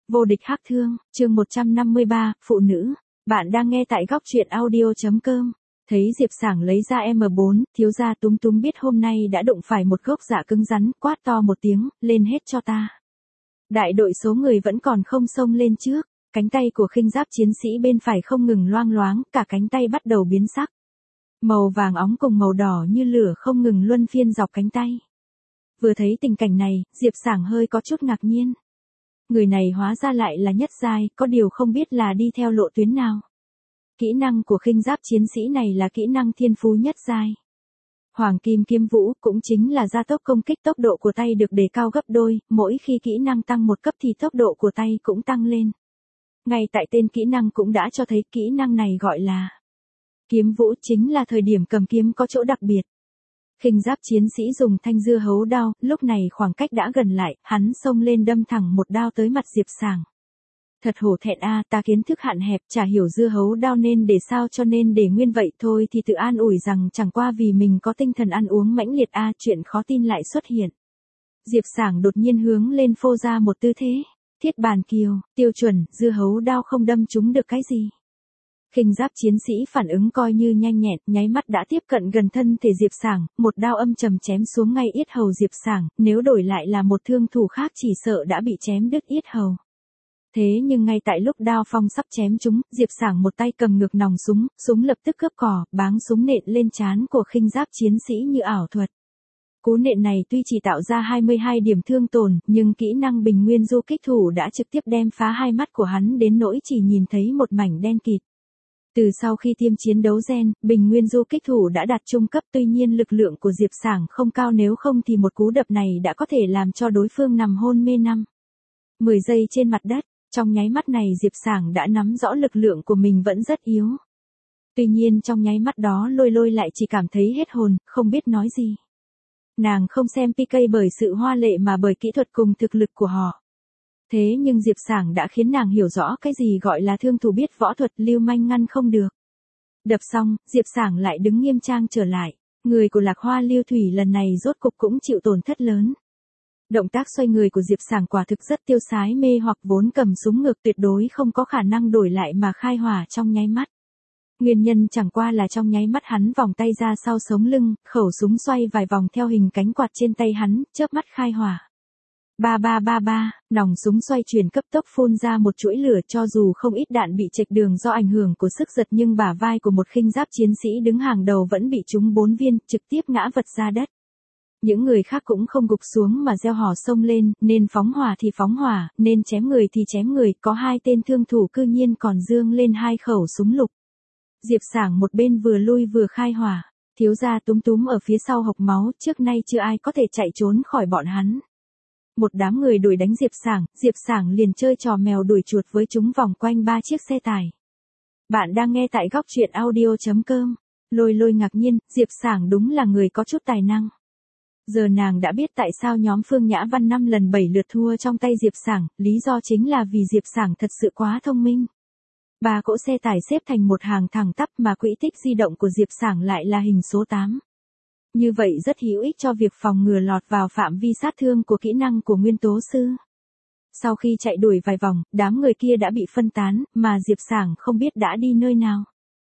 Vô địch hắc thương, chương 153, phụ nữ. Bạn đang nghe tại góc truyện audio.com. Thấy Diệp Sảng lấy ra M4, thiếu gia Túm Túm biết hôm nay đã đụng phải một gốc dạ cứng rắn, quát to một tiếng, lên hết cho ta. Đại đội số người vẫn còn không xông lên trước, cánh tay của khinh giáp chiến sĩ bên phải không ngừng loang loáng, cả cánh tay bắt đầu biến sắc. Màu vàng óng cùng màu đỏ như lửa không ngừng luân phiên dọc cánh tay. Vừa thấy tình cảnh này, Diệp Sảng hơi có chút ngạc nhiên. Người này hóa ra lại là nhất giai, có điều không biết là đi theo lộ tuyến nào. Kỹ năng của khinh giáp chiến sĩ này là kỹ năng thiên phú nhất giai. Hoàng kim kiếm vũ cũng chính là gia tốc công kích, tốc độ của tay được đề cao gấp đôi, mỗi khi kỹ năng tăng một cấp thì tốc độ của tay cũng tăng lên. Ngay tại tên kỹ năng cũng đã cho thấy kỹ năng này gọi là kiếm vũ, chính là thời điểm cầm kiếm có chỗ đặc biệt. Khinh giáp chiến sĩ dùng thanh dưa hấu đao, lúc này khoảng cách đã gần lại, hắn xông lên đâm thẳng một đao tới mặt Diệp Sảng. Thật hổ thẹn a, ta kiến thức hạn hẹp, chả hiểu dưa hấu đao nên để sao cho nên để nguyên vậy thôi thì tự an ủi rằng chẳng qua vì mình có tinh thần ăn uống mãnh liệt a, chuyện khó tin lại xuất hiện. Diệp Sảng đột nhiên hướng lên phô ra một tư thế, thiết bàn kiều, tiêu chuẩn, dưa hấu đao không đâm trúng được cái gì. Khinh giáp chiến sĩ phản ứng coi như nhanh nhẹn, nháy mắt đã tiếp cận gần thân thể Diệp Sảng, một đao âm trầm chém xuống ngay yết hầu Diệp Sảng, nếu đổi lại là một thương thủ khác chỉ sợ đã bị chém đứt yết hầu. Thế nhưng ngay tại lúc đao phong sắp chém trúng, Diệp Sảng một tay cầm ngược nòng súng, súng lập tức cướp cò, báng súng nện lên trán của khinh giáp chiến sĩ như ảo thuật. Cú nện này tuy chỉ tạo ra 22 điểm thương tổn, nhưng kỹ năng bình nguyên du kích thủ đã trực tiếp đem phá hai mắt của hắn đến nỗi chỉ nhìn thấy một mảnh đen kịt. Từ sau khi tiêm chiến đấu gen, bình nguyên du kích thủ đã đạt trung cấp, tuy nhiên lực lượng của Diệp Sảng không cao, nếu không thì một cú đập này đã có thể làm cho đối phương nằm hôn mê 10 giây trên mặt đất. Trong nháy mắt này Diệp Sảng đã nắm rõ lực lượng của mình vẫn rất yếu. Tuy nhiên trong nháy mắt đó Lôi Lôi lại chỉ cảm thấy hết hồn, không biết nói gì. Nàng không xem PK bởi sự hoa lệ mà bởi kỹ thuật cùng thực lực của họ. Thế nhưng Diệp Sảng đã khiến nàng hiểu rõ cái gì gọi là thương thủ biết võ thuật, lưu manh ngăn không được. Đập xong, Diệp Sảng lại đứng nghiêm trang trở lại. Người của Lạc Hoa Lưu Thủy lần này rốt cục cũng chịu tổn thất lớn. Động tác xoay người của Diệp Sảng quả thực rất tiêu sái mê hoặc, vốn cầm súng ngược tuyệt đối không có khả năng đổi lại mà khai hỏa trong nháy mắt. Nguyên nhân chẳng qua là trong nháy mắt hắn vòng tay ra sau sống lưng, khẩu súng xoay vài vòng theo hình cánh quạt trên tay hắn, chớp mắt khai hỏa. Ba ba ba ba, nòng súng xoay chuyển cấp tốc phun ra một chuỗi lửa, cho dù không ít đạn bị chệch đường do ảnh hưởng của sức giật nhưng bả vai của một khinh giáp chiến sĩ đứng hàng đầu vẫn bị trúng 4 viên, trực tiếp ngã vật ra đất. Những người khác cũng không gục xuống mà reo hò xông lên, nên phóng hỏa thì phóng hỏa, nên chém người thì chém người, có hai tên thương thủ cư nhiên còn giương lên hai khẩu súng lục. Diệp Sảng một bên vừa lui vừa khai hỏa, thiếu gia Túm Túm ở phía sau hộc máu, trước nay chưa ai có thể chạy trốn khỏi bọn hắn. Một đám người đuổi đánh Diệp Sảng liền chơi trò mèo đuổi chuột với chúng vòng quanh 3 chiếc xe tải. Bạn đang nghe tại góc truyện audio.com. Lôi Lôi ngạc nhiên, Diệp Sảng đúng là người có chút tài năng. Giờ nàng đã biết tại sao nhóm Phương Nhã Văn 5 lần 7 lượt thua trong tay Diệp Sảng, lý do chính là vì Diệp Sảng thật sự quá thông minh. 3 cỗ xe tải xếp thành một hàng thẳng tắp mà quỹ tích di động của Diệp Sảng lại là hình số 8. Như vậy rất hữu ích cho việc phòng ngừa lọt vào phạm vi sát thương của kỹ năng của nguyên tố sư. Sau khi chạy đuổi vài vòng, đám người kia đã bị phân tán, mà Diệp Sảng không biết đã đi nơi nào.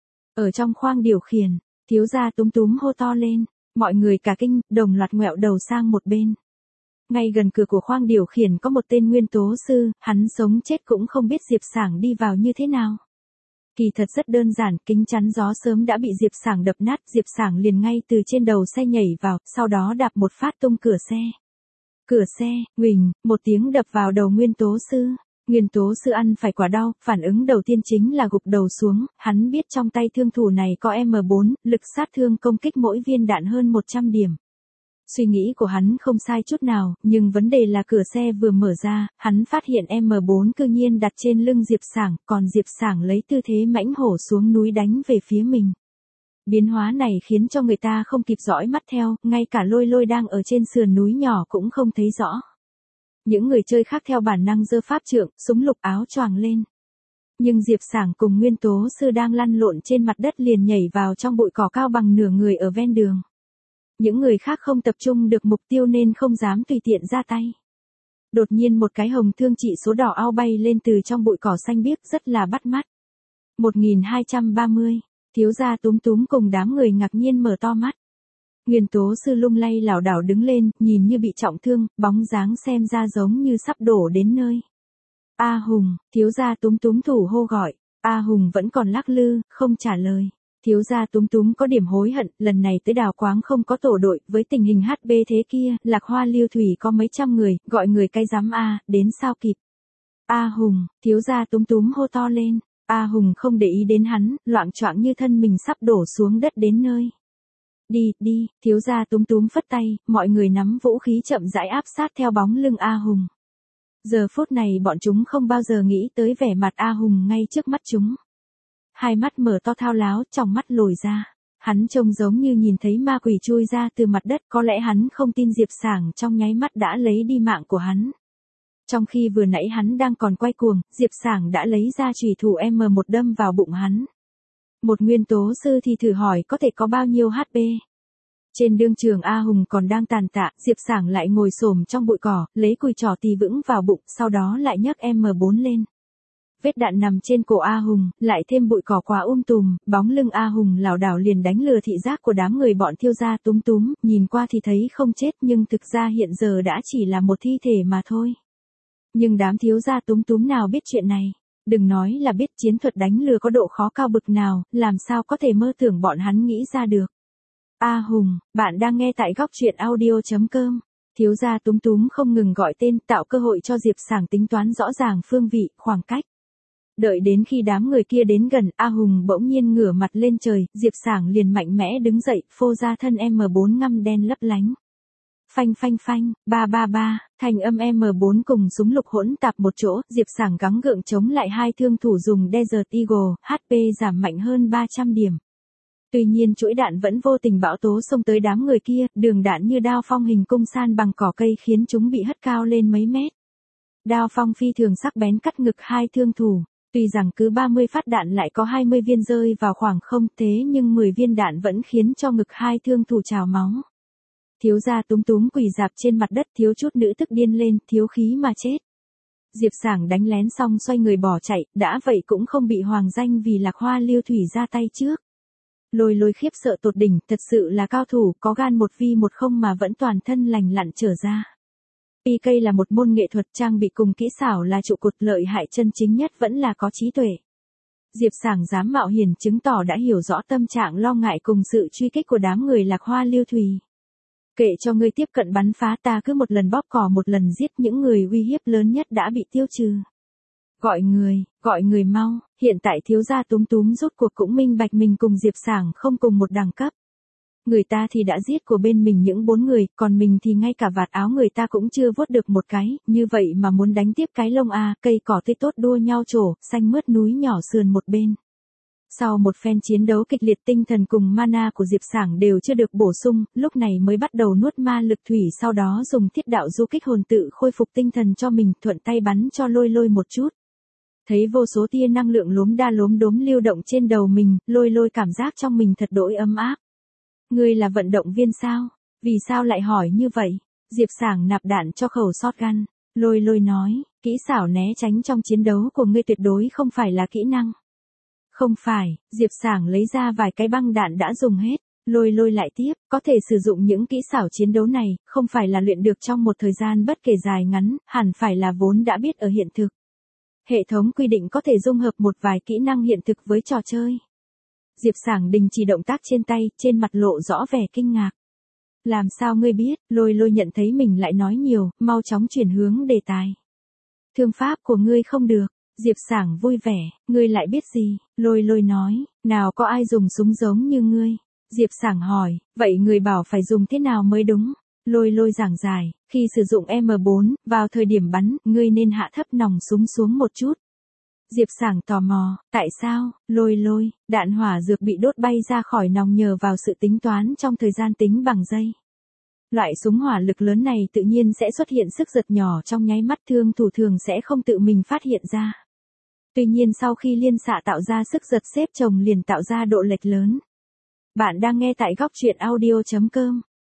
Ở trong khoang điều khiển, thiếu gia Túm Túm hô to lên. Mọi người cả kinh, đồng loạt ngoẹo đầu sang một bên. Ngay gần cửa của khoang điều khiển có một tên nguyên tố sư, hắn sống chết cũng không biết Diệp Sảng đi vào như thế nào. Kỳ thật rất đơn giản, kính chắn gió sớm đã bị Diệp Sảng đập nát, Diệp Sảng liền ngay từ trên đầu xe nhảy vào, sau đó đạp một phát tung cửa xe. Cửa xe, huỳnh, một tiếng đập vào đầu nguyên tố sư. Nguyên tố sư ăn phải quả đau, phản ứng đầu tiên chính là gục đầu xuống, hắn biết trong tay thương thủ này có M4, lực sát thương công kích mỗi viên đạn hơn 100 điểm. Suy nghĩ của hắn không sai chút nào, nhưng vấn đề là cửa xe vừa mở ra, hắn phát hiện M4 cư nhiên đặt trên lưng Diệp Sảng, còn Diệp Sảng lấy tư thế mãnh hổ xuống núi đánh về phía mình. Biến hóa này khiến cho người ta không kịp dõi mắt theo, ngay cả Lôi Lôi đang ở trên sườn núi nhỏ cũng không thấy rõ. Những người chơi khác theo bản năng giơ pháp trượng, súng lục áo choàng lên. Nhưng Diệp Sảng cùng nguyên tố sư đang lăn lộn trên mặt đất liền nhảy vào trong bụi cỏ cao bằng nửa người ở ven đường. Những người khác không tập trung được mục tiêu nên không dám tùy tiện ra tay. Đột nhiên một cái hồng thương chỉ số đỏ ao bay lên từ trong bụi cỏ xanh biếc rất là bắt mắt. 1230, thiếu gia túm túm cùng đám người ngạc nhiên mở to mắt. Nguyên tố sư lung lay lảo đảo đứng lên, nhìn như bị trọng thương, bóng dáng xem ra giống như sắp đổ đến nơi. A Hùng, thiếu gia túm túm thủ hô gọi, A Hùng vẫn còn lắc lư, không trả lời. Thiếu gia túm túm có điểm hối hận, lần này tới đào quáng không có tổ đội, với tình hình HB thế kia, Lạc Hoa Lưu Thủy có mấy trăm người, gọi người cay dám A, đến sao kịp. A Hùng, thiếu gia túm túm hô to lên, A Hùng không để ý đến hắn, loạng choạng như thân mình sắp đổ xuống đất đến nơi. Đi, đi, thiếu gia túm túm phất tay, mọi người nắm vũ khí chậm rãi áp sát theo bóng lưng A Hùng. Giờ phút này bọn chúng không bao giờ nghĩ tới vẻ mặt A Hùng ngay trước mắt chúng. Hai mắt mở to thao láo, trong mắt lồi ra. Hắn trông giống như nhìn thấy ma quỷ chui ra từ mặt đất, có lẽ hắn không tin Diệp Sảng trong nháy mắt đã lấy đi mạng của hắn. Trong khi vừa nãy hắn đang còn quay cuồng, Diệp Sảng đã lấy ra chùy thủ M1 đâm vào bụng hắn. Một nguyên tố sư thì thử hỏi có thể có bao nhiêu HP. Trên đương trường A Hùng còn đang tàn tạ, Diệp Sảng lại ngồi xổm trong bụi cỏ, lấy cùi trỏ tì vững vào bụng, sau đó lại nhấc M4 lên. Vết đạn nằm trên cổ A Hùng, lại thêm bụi cỏ quá tùm, bóng lưng A Hùng lảo đảo liền đánh lừa thị giác của đám người bọn thiếu gia túm túm, nhìn qua thì thấy không chết nhưng thực ra hiện giờ đã chỉ là một thi thể mà thôi. Nhưng đám thiếu gia túm túm nào biết chuyện này, đừng nói là biết chiến thuật đánh lừa có độ khó cao bực nào, làm sao có thể mơ tưởng bọn hắn nghĩ ra được. A Hùng, bạn đang nghe tại góc truyện audio.com. Thiếu gia túm túm không ngừng gọi tên, tạo cơ hội cho Diệp Sảng tính toán rõ ràng phương vị, khoảng cách. Đợi đến khi đám người kia đến gần, A Hùng bỗng nhiên ngửa mặt lên trời, Diệp Sảng liền mạnh mẽ đứng dậy, phô ra thân M4 ngăm đen lấp lánh. Phanh phanh phanh, ba ba ba, thành âm M4 cùng súng lục hỗn tạp một chỗ, Diệp Sảng gắng gượng chống lại hai thương thủ dùng Desert Eagle, HP giảm mạnh hơn 300 điểm. Tuy nhiên chuỗi đạn vẫn vô tình bão tố xông tới đám người kia, đường đạn như đao phong hình cung san bằng cỏ cây khiến chúng bị hất cao lên mấy mét. Đao phong phi thường sắc bén cắt ngực hai thương thủ. Tuy rằng cứ 30 phát đạn lại có 20 viên rơi vào khoảng không thế nhưng 10 viên đạn vẫn khiến cho ngực hai thương thủ trào máu. Thiếu gia túm túm quỳ dạp trên mặt đất thiếu chút nữa tức điên lên, thiếu khí mà chết. Diệp Sảng đánh lén xong xoay người bỏ chạy, đã vậy cũng không bị hoàng danh vì Lạc Hoa Lưu Thủy ra tay trước. Lôi lôi khiếp sợ tột đỉnh, thật sự là cao thủ, có gan 1v10 mà vẫn toàn thân lành lặn trở ra. PK là một môn nghệ thuật, trang bị cùng kỹ xảo là trụ cột, lợi hại chân chính nhất vẫn là có trí tuệ. Diệp Sảng dám mạo hiểm chứng tỏ đã hiểu rõ tâm trạng lo ngại cùng sự truy kích của đám người Lạc Hoa Lưu Thủy. Kệ cho ngươi tiếp cận bắn phá, ta cứ một lần bóp cò một lần giết, những người uy hiếp lớn nhất đã bị tiêu trừ. Gọi người mau, hiện tại thiếu gia túm túm rốt cuộc cũng minh bạch mình cùng Diệp Sảng không cùng một đẳng cấp. Người ta thì đã giết của bên mình những 4 người, còn mình thì ngay cả vạt áo người ta cũng chưa vuốt được một cái, như vậy mà muốn đánh tiếp cái lông à, cây cỏ tươi tốt đua nhau trổ, xanh mướt núi nhỏ sườn một bên. Sau một phen chiến đấu kịch liệt, tinh thần cùng mana của Diệp Sảng đều chưa được bổ sung, lúc này mới bắt đầu nuốt ma lực thủy, sau đó dùng thiết đạo du kích hồn tự khôi phục tinh thần cho mình, thuận tay bắn cho lôi lôi một chút. Thấy vô số tia năng lượng lốm đa lốm đốm lưu động trên đầu mình, lôi lôi cảm giác trong mình thật đỗi ấm áp. Ngươi là vận động viên sao? Vì sao lại hỏi như vậy? Diệp Sảng nạp đạn cho khẩu shotgun. Lôi lôi nói, kỹ xảo né tránh trong chiến đấu của ngươi tuyệt đối không phải là kỹ năng. Không phải, Diệp Sảng lấy ra vài cái băng đạn đã dùng hết. Lôi lôi lại tiếp, có thể sử dụng những kỹ xảo chiến đấu này, không phải là luyện được trong một thời gian bất kể dài ngắn, hẳn phải là vốn đã biết ở hiện thực. Hệ thống quy định có thể dung hợp một vài kỹ năng hiện thực với trò chơi. Diệp Sảng đình chỉ động tác trên tay, trên mặt lộ rõ vẻ kinh ngạc. Làm sao ngươi biết? Lôi lôi nhận thấy mình lại nói nhiều, mau chóng chuyển hướng đề tài. Thương pháp của ngươi không được. Diệp Sảng vui vẻ, ngươi lại biết gì? Lôi lôi nói, nào có ai dùng súng giống như ngươi? Diệp Sảng hỏi, vậy người bảo phải dùng thế nào mới đúng? Lôi lôi giảng giải, khi sử dụng M4, vào thời điểm bắn, ngươi nên hạ thấp nòng súng xuống một chút. Diệp Sảng tò mò, tại sao? Lôi lôi, đạn hỏa dược bị đốt bay ra khỏi nòng nhờ vào sự tính toán trong thời gian tính bằng giây. Loại súng hỏa lực lớn này tự nhiên sẽ xuất hiện sức giật nhỏ trong nháy mắt, thương thủ thường sẽ không tự mình phát hiện ra. Tuy nhiên sau khi liên xạ tạo ra sức giật xếp chồng liền tạo ra độ lệch lớn. Bạn đang nghe tại góc truyện audio.com.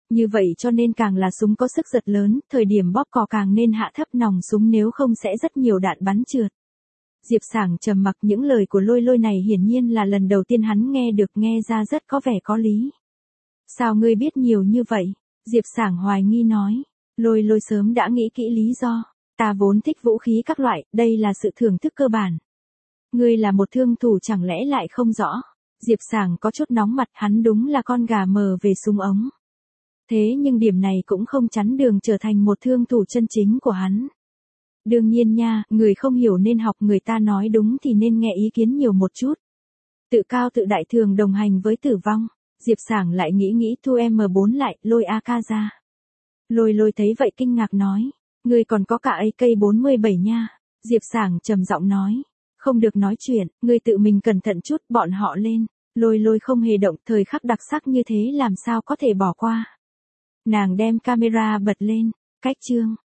Như vậy cho nên càng là súng có sức giật lớn, thời điểm bóp cò càng nên hạ thấp nòng súng nếu không sẽ rất nhiều đạn bắn trượt. Diệp Sảng trầm mặc, những lời của Lôi Lôi này hiển nhiên là lần đầu tiên hắn nghe được, nghe ra rất có vẻ có lý. Sao ngươi biết nhiều như vậy? Diệp Sảng hoài nghi nói. Lôi Lôi sớm đã nghĩ kỹ lý do. Ta vốn thích vũ khí các loại, đây là sự thưởng thức cơ bản. Ngươi là một thương thủ chẳng lẽ lại không rõ? Diệp Sảng có chút nóng mặt, hắn đúng là con gà mờ về súng ống. Thế nhưng điểm này cũng không chắn đường trở thành một thương thủ chân chính của hắn. Đương nhiên nha, người không hiểu nên học, người ta nói đúng thì nên nghe ý kiến nhiều một chút. Tự cao tự đại thường đồng hành với tử vong. Diệp Sảng lại nghĩ thu M4 lại, lôi AK ra. Lôi Lôi thấy vậy kinh ngạc nói. Ngươi còn có cả AK-47 nha. Diệp Sảng trầm giọng nói. Không được nói chuyện, ngươi tự mình cẩn thận chút, bọn họ lên. Lôi Lôi không hề động, thời khắc đặc sắc như thế làm sao có thể bỏ qua. Nàng đem camera bật lên. Cách chương.